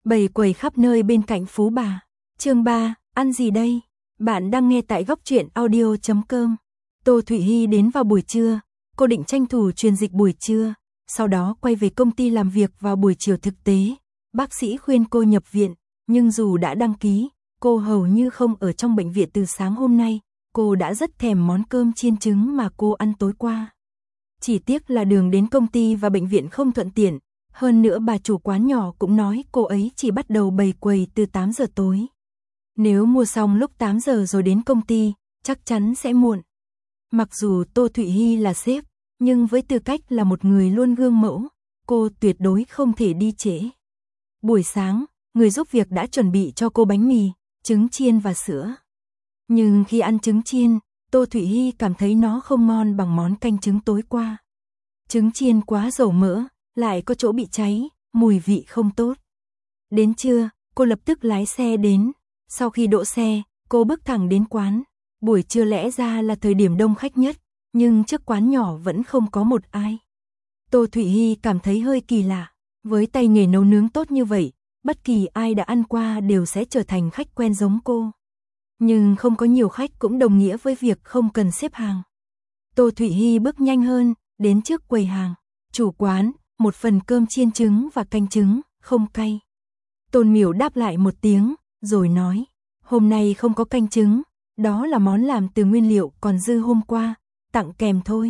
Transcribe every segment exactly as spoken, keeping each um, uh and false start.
Bầy quầy khắp nơi bên cạnh Phú Bà. Chương ba, ăn gì đây? Bạn đang nghe tại góc truyện audio chấm com. Tô Thụy Hy đến vào buổi trưa, cô định tranh thủ truyền dịch buổi trưa, sau đó quay về công ty làm việc vào buổi chiều thực tế. Bác sĩ khuyên cô nhập viện, nhưng dù đã đăng ký, cô hầu như không ở trong bệnh viện từ sáng hôm nay. Cô đã rất thèm món cơm chiên trứng mà cô ăn tối qua. Chỉ tiếc là đường đến công ty và bệnh viện không thuận tiện. Hơn nữa bà chủ quán nhỏ cũng nói cô ấy chỉ bắt đầu bày quầy từ tám giờ tối. Nếu mua xong lúc tám giờ rồi đến công ty, chắc chắn sẽ muộn. Mặc dù Tô Thụy Hy là sếp, nhưng với tư cách là một người luôn gương mẫu, cô tuyệt đối không thể đi trễ. Buổi sáng, người giúp việc đã chuẩn bị cho cô bánh mì, trứng chiên và sữa. Nhưng khi ăn trứng chiên, Tô Thụy Hy cảm thấy nó không ngon bằng món canh trứng tối qua. Trứng chiên quá dầu mỡ, lại có chỗ bị cháy, mùi vị không tốt. Đến trưa, cô lập tức lái xe đến. Sau khi đỗ xe, cô bước thẳng đến quán. Buổi trưa lẽ ra là thời điểm đông khách nhất, nhưng trước quán nhỏ vẫn không có một ai. Tô Thụy Hy cảm thấy hơi kỳ lạ. Với tay nghề nấu nướng tốt như vậy, bất kỳ ai đã ăn qua đều sẽ trở thành khách quen giống cô. Nhưng không có nhiều khách cũng đồng nghĩa với việc không cần xếp hàng. Tô Thụy Hy bước nhanh hơn, đến trước quầy hàng. Chủ quán, một phần cơm chiên trứng và canh trứng, không cay. Tôn Miểu đáp lại một tiếng, rồi nói, hôm nay không có canh trứng, đó là món làm từ nguyên liệu còn dư hôm qua, tặng kèm thôi.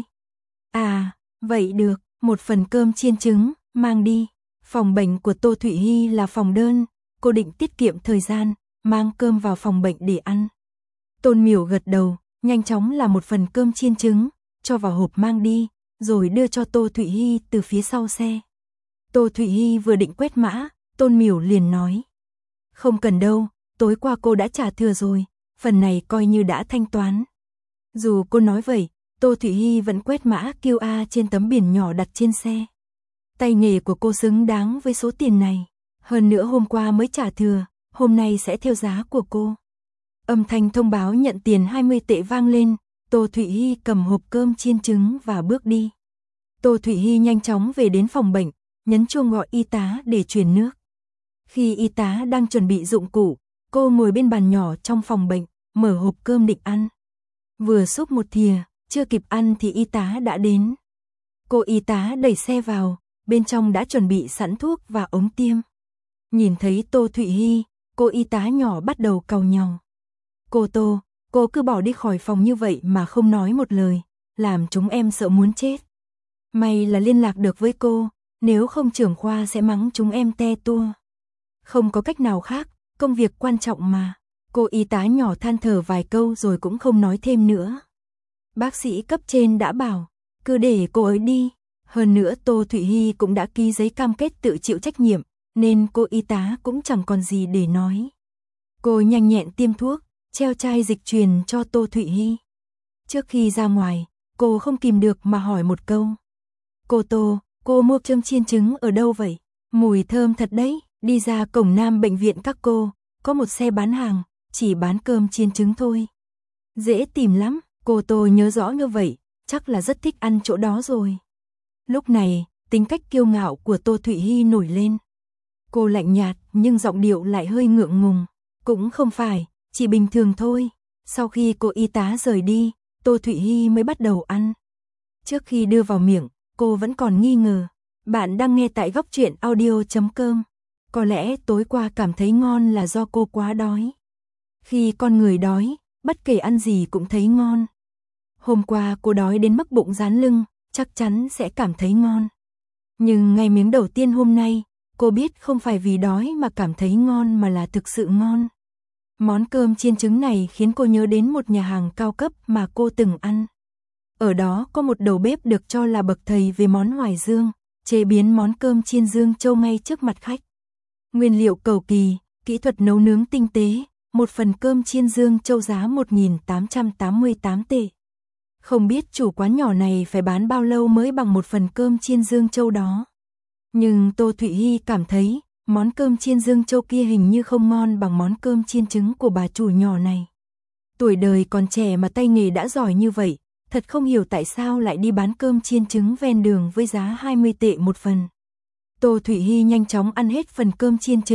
À, vậy được, một phần cơm chiên trứng, mang đi. Phòng bệnh của Tô Thụy Hy là phòng đơn, cô định tiết kiệm thời gian, mang cơm vào phòng bệnh để ăn. Tôn Miểu gật đầu, nhanh chóng làm một phần cơm chiên trứng, cho vào hộp mang đi, rồi đưa cho Tô Thụy Hy từ phía sau xe. Tô Thụy Hy vừa định quét mã, Tôn Miểu liền nói, không cần đâu, tối qua cô đã trả thừa rồi, phần này coi như đã thanh toán. Dù cô nói vậy, Tô Thụy Hy vẫn quét mã quy rờ trên tấm biển nhỏ đặt trên xe. Tay nghề của cô xứng đáng với số tiền này, hơn nữa hôm qua mới trả thừa, hôm nay sẽ theo giá của cô. Âm thanh thông báo nhận tiền hai mươi tệ vang lên, Tô Thụy Hy cầm hộp cơm chiên trứng và bước đi. Tô Thụy Hy nhanh chóng về đến phòng bệnh, nhấn chuông gọi y tá để truyền nước. Khi y tá đang chuẩn bị dụng cụ, cô ngồi bên bàn nhỏ trong phòng bệnh, mở hộp cơm định ăn. Vừa xúc một thìa, chưa kịp ăn thì y tá đã đến. Cô y tá đẩy xe vào, bên trong đã chuẩn bị sẵn thuốc và ống tiêm. Nhìn thấy Tô Thụy Hy, cô y tá nhỏ bắt đầu càu nhàu. Cô Tô, cô cứ bỏ đi khỏi phòng như vậy mà không nói một lời, làm chúng em sợ muốn chết. May là liên lạc được với cô, nếu không trưởng khoa sẽ mắng chúng em te tua. Không có cách nào khác, công việc quan trọng mà. Cô y tá nhỏ than thở vài câu rồi cũng không nói thêm nữa. Bác sĩ cấp trên đã bảo, cứ để cô ấy đi. Hơn nữa Tô Thụy Hy cũng đã ký giấy cam kết tự chịu trách nhiệm, nên cô y tá cũng chẳng còn gì để nói. Cô nhanh nhẹn tiêm thuốc, treo chai dịch truyền cho Tô Thụy Hy. Trước khi ra ngoài, cô không kìm được mà hỏi một câu. Cô Tô, cô mua cơm chiên trứng ở đâu vậy? Mùi thơm thật đấy. Đi ra cổng nam bệnh viện các cô, có một xe bán hàng, chỉ bán cơm chiên trứng thôi. Dễ tìm lắm, cô Tô nhớ rõ như vậy, chắc là rất thích ăn chỗ đó rồi. Lúc này, tính cách kiêu ngạo của Tô Thụy Hy nổi lên. Cô lạnh nhạt nhưng giọng điệu lại hơi ngượng ngùng. Cũng không phải, chỉ bình thường thôi. Sau khi cô y tá rời đi, Tô Thụy Hy mới bắt đầu ăn. Trước khi đưa vào miệng, cô vẫn còn nghi ngờ. Bạn đang nghe tại góc truyện audio chấm com. Có lẽ tối qua cảm thấy ngon là do cô quá đói. Khi con người đói, bất kể ăn gì cũng thấy ngon. Hôm qua cô đói đến mức bụng dán lưng, chắc chắn sẽ cảm thấy ngon. Nhưng ngay miếng đầu tiên hôm nay, cô biết không phải vì đói mà cảm thấy ngon mà là thực sự ngon. Món cơm chiên trứng này khiến cô nhớ đến một nhà hàng cao cấp mà cô từng ăn. Ở đó có một đầu bếp được cho là bậc thầy về món hoài dương, chế biến món cơm chiên Dương Châu ngay trước mặt khách. Nguyên liệu cầu kỳ, kỹ thuật nấu nướng tinh tế, một phần cơm chiên Dương Châu giá một nghìn tám trăm tám mươi tám tệ. Không biết chủ quán nhỏ này phải bán bao lâu mới bằng một phần cơm chiên Dương Châu đó. Nhưng Tô Thụy Hy cảm thấy, món cơm chiên Dương Châu kia hình như không ngon bằng món cơm chiên trứng của bà chủ nhỏ này. Tuổi đời còn trẻ mà tay nghề đã giỏi như vậy, thật không hiểu tại sao lại đi bán cơm chiên trứng ven đường với giá hai mươi tệ một phần. Tô Thụy Hy nhanh chóng ăn hết phần cơm chiên trứng,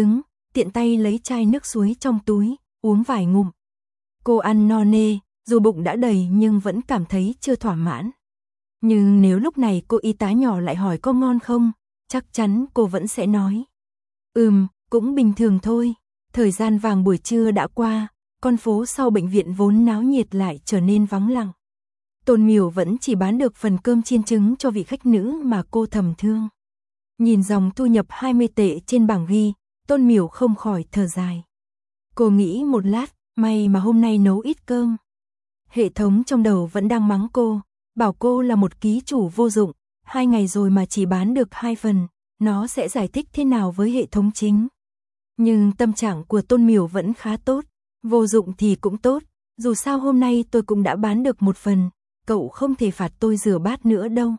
tiện tay lấy chai nước suối trong túi, uống vài ngụm. Cô ăn no nê, dù bụng đã đầy nhưng vẫn cảm thấy chưa thỏa mãn. Nhưng nếu lúc này cô y tá nhỏ lại hỏi có ngon không, chắc chắn cô vẫn sẽ nói. Ừm, cũng bình thường thôi. Thời gian vàng buổi trưa đã qua, con phố sau bệnh viện vốn náo nhiệt lại trở nên vắng lặng. Tôn Miểu vẫn chỉ bán được phần cơm chiên trứng cho vị khách nữ mà cô thầm thương. Nhìn dòng thu nhập hai mươi tệ trên bảng ghi, Tôn Miểu không khỏi thở dài. Cô nghĩ một lát, may mà hôm nay nấu ít cơm. Hệ thống trong đầu vẫn đang mắng cô, bảo cô là một ký chủ vô dụng, hai ngày rồi mà chỉ bán được hai phần, nó sẽ giải thích thế nào với hệ thống chính. Nhưng tâm trạng của Tôn Miểu vẫn khá tốt, vô dụng thì cũng tốt, dù sao hôm nay tôi cũng đã bán được một phần, cậu không thể phạt tôi rửa bát nữa đâu.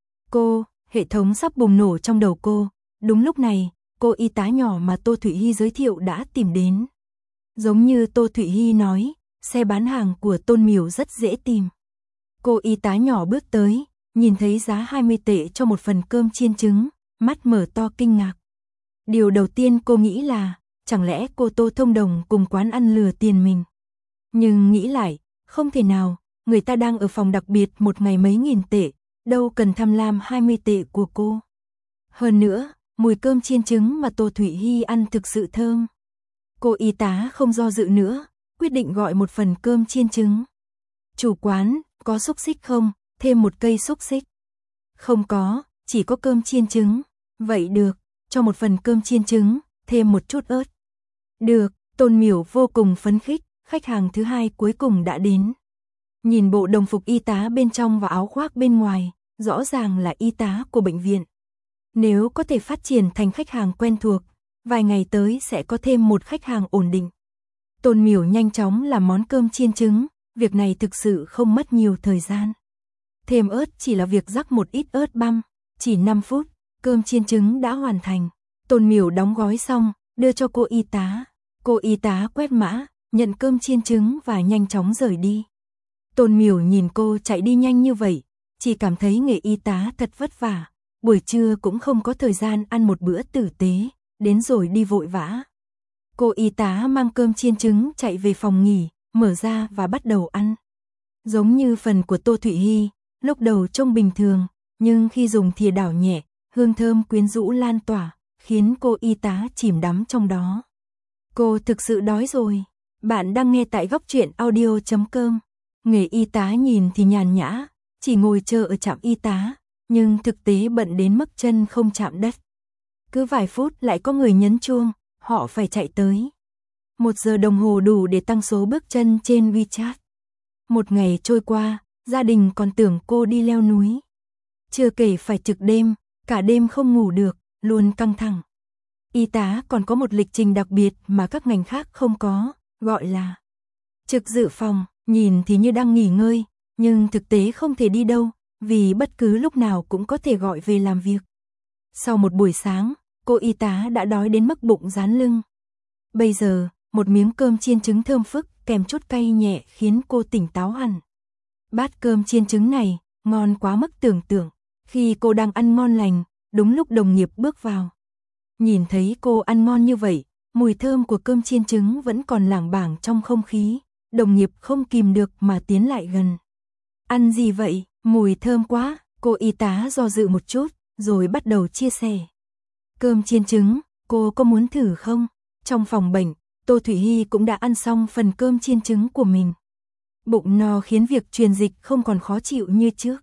Cô, hệ thống sắp bùng nổ trong đầu cô, đúng lúc này, cô y tá nhỏ mà Tô Thụy Hy giới thiệu đã tìm đến. Giống như Tô Thụy Hy nói, xe bán hàng của Tôn Miểu rất dễ tìm. Cô y tá nhỏ bước tới, nhìn thấy giá hai mươi tệ cho một phần cơm chiên trứng, mắt mở to kinh ngạc. Điều đầu tiên cô nghĩ là, chẳng lẽ cô Tô thông đồng cùng quán ăn lừa tiền mình. Nhưng nghĩ lại, không thể nào, người ta đang ở phòng đặc biệt một ngày mấy nghìn tệ, đâu cần tham lam hai mươi tệ của cô. Hơn nữa, mùi cơm chiên trứng mà Tô Thụy Hy ăn thực sự thơm. Cô y tá không do dự nữa, quyết định gọi một phần cơm chiên trứng. Chủ quán, có xúc xích không? Thêm một cây xúc xích. Không có, chỉ có cơm chiên trứng. Vậy được, cho một phần cơm chiên trứng, thêm một chút ớt. Được, Tôn Miểu vô cùng phấn khích, khách hàng thứ hai cuối cùng đã đến. Nhìn bộ đồng phục y tá bên trong và áo khoác bên ngoài, rõ ràng là y tá của bệnh viện. Nếu có thể phát triển thành khách hàng quen thuộc, vài ngày tới sẽ có thêm một khách hàng ổn định. Tôn Miểu nhanh chóng làm món cơm chiên trứng, việc này thực sự không mất nhiều thời gian. Thêm ớt chỉ là việc rắc một ít ớt băm, chỉ năm phút, cơm chiên trứng đã hoàn thành. Tôn Miểu đóng gói xong, đưa cho cô y tá. Cô y tá quét mã, nhận cơm chiên trứng và nhanh chóng rời đi. Tôn Miểu nhìn cô chạy đi nhanh như vậy, chỉ cảm thấy nghề y tá thật vất vả. Buổi trưa cũng không có thời gian ăn một bữa tử tế, đến rồi đi vội vã. Cô y tá mang cơm chiên trứng chạy về phòng nghỉ, mở ra và bắt đầu ăn. Giống như phần của Tô Thụy Hy, lúc đầu trông bình thường, nhưng khi dùng thìa đảo nhẹ, hương thơm quyến rũ lan tỏa, khiến cô y tá chìm đắm trong đó. Cô thực sự đói rồi. Bạn đang nghe tại góc truyện audio chấm com. Nghề y tá nhìn thì nhàn nhã, chỉ ngồi chờ ở trạm y tá, nhưng thực tế bận đến mức chân không chạm đất. Cứ vài phút lại có người nhấn chuông, họ phải chạy tới. Một giờ đồng hồ đủ để tăng số bước chân trên WeChat. Một ngày trôi qua, gia đình còn tưởng cô đi leo núi. Chưa kể phải trực đêm, cả đêm không ngủ được, luôn căng thẳng. Y tá còn có một lịch trình đặc biệt mà các ngành khác không có, gọi là trực dự phòng, nhìn thì như đang nghỉ ngơi, nhưng thực tế không thể đi đâu, vì bất cứ lúc nào cũng có thể gọi về làm việc. Sau một buổi sáng, cô y tá đã đói đến mức bụng rán lưng. Bây giờ, một miếng cơm chiên trứng thơm phức kèm chút cay nhẹ khiến cô tỉnh táo hẳn. Bát cơm chiên trứng này, ngon quá mức tưởng tượng. Khi cô đang ăn ngon lành, đúng lúc đồng nghiệp bước vào. Nhìn thấy cô ăn ngon như vậy, mùi thơm của cơm chiên trứng vẫn còn lảng bảng trong không khí. Đồng nghiệp không kìm được mà tiến lại gần. Ăn gì vậy? Mùi thơm quá. Cô y tá do dự một chút, rồi bắt đầu chia sẻ. Cơm chiên trứng, cô có muốn thử không? Trong phòng bệnh, Tô Thụy Hy cũng đã ăn xong phần cơm chiên trứng của mình. Bụng no khiến việc truyền dịch không còn khó chịu như trước.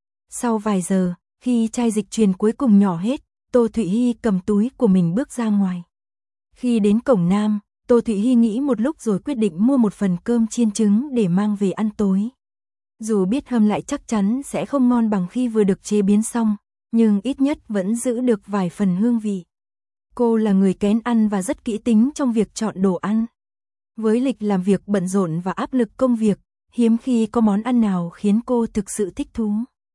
Sau vài giờ, khi chai dịch truyền cuối cùng nhỏ hết, Tô Thụy Hy cầm túi của mình bước ra ngoài. Khi đến cổng Nam, Tô Thụy Hy nghĩ một lúc rồi quyết định mua một phần cơm chiên trứng để mang về ăn tối. Dù biết hâm lại chắc chắn sẽ không ngon bằng khi vừa được chế biến xong, nhưng ít nhất vẫn giữ được vài phần hương vị. Cô là người kén ăn và rất kỹ tính trong việc chọn đồ ăn. Với lịch làm việc bận rộn và áp lực công việc, hiếm khi có món ăn nào khiến cô thực sự thích thú.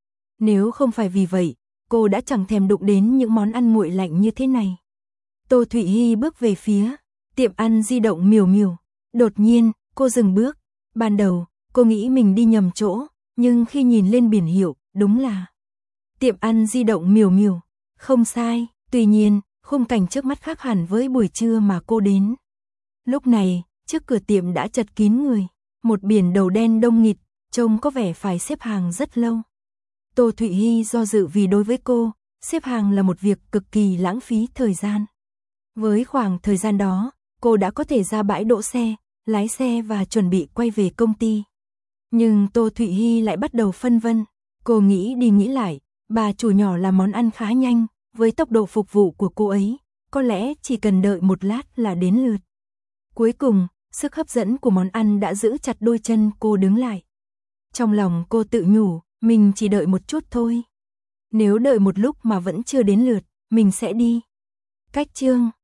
Nếu không phải vì vậy, cô đã chẳng thèm đụng đến những món ăn nguội lạnh như thế này. Tô Thụy Hy bước về phía tiệm ăn di động Miểu Miểu. Đột nhiên, cô dừng bước. Ban đầu, cô nghĩ mình đi nhầm chỗ, nhưng khi nhìn lên biển hiệu, đúng là tiệm ăn di động Miểu Miểu. Không sai, tuy nhiên, khung cảnh trước mắt khác hẳn với buổi trưa mà cô đến. Lúc này, trước cửa tiệm đã chật kín người, một biển đầu đen đông nghịt, trông có vẻ phải xếp hàng rất lâu. Tô Thụy Hy do dự vì đối với cô, xếp hàng là một việc cực kỳ lãng phí thời gian. Với khoảng thời gian đó, cô đã có thể ra bãi đỗ xe, lái xe và chuẩn bị quay về công ty. Nhưng Tô Thụy Hy lại bắt đầu phân vân, cô nghĩ đi nghĩ lại, bà chủ nhỏ làm món ăn khá nhanh, với tốc độ phục vụ của cô ấy, có lẽ chỉ cần đợi một lát là đến lượt. Cuối cùng, sức hấp dẫn của món ăn đã giữ chặt đôi chân cô đứng lại. Trong lòng cô tự nhủ, mình chỉ đợi một chút thôi. Nếu đợi một lúc mà vẫn chưa đến lượt, mình sẽ đi. Cách chương